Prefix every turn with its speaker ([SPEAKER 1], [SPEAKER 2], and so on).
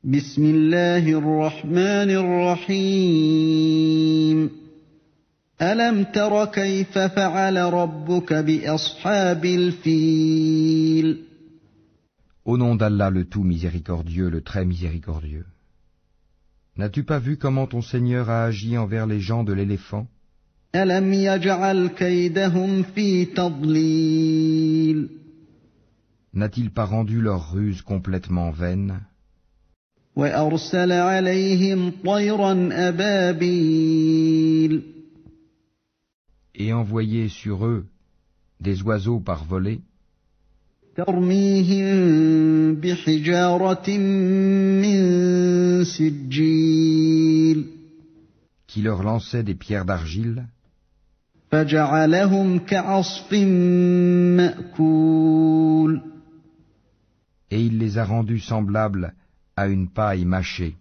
[SPEAKER 1] بسم الله الرحمن الرحيم ألم تر كيف فعل ربك بأصحاب الفيل
[SPEAKER 2] Au nom d'Allah le tout miséricordieux, le très miséricordieux. N'as-tu pas vu comment ton Seigneur a agi envers les gens de l'éléphant?
[SPEAKER 1] ألم يجعل كيدهم في تضليل
[SPEAKER 2] N'a-t-il pas rendu leur ruse complètement vaine?
[SPEAKER 1] وأرسل عليهم طيرا أبابيل
[SPEAKER 2] Et envoyé sur eux des oiseaux par volée,
[SPEAKER 1] ترميهم بحجارة من سجيل
[SPEAKER 2] qui leur lançaient des pierres d'argile,
[SPEAKER 1] فجعلهم كعصف مأكول
[SPEAKER 2] et il les a rendus semblables à une paille mâchée.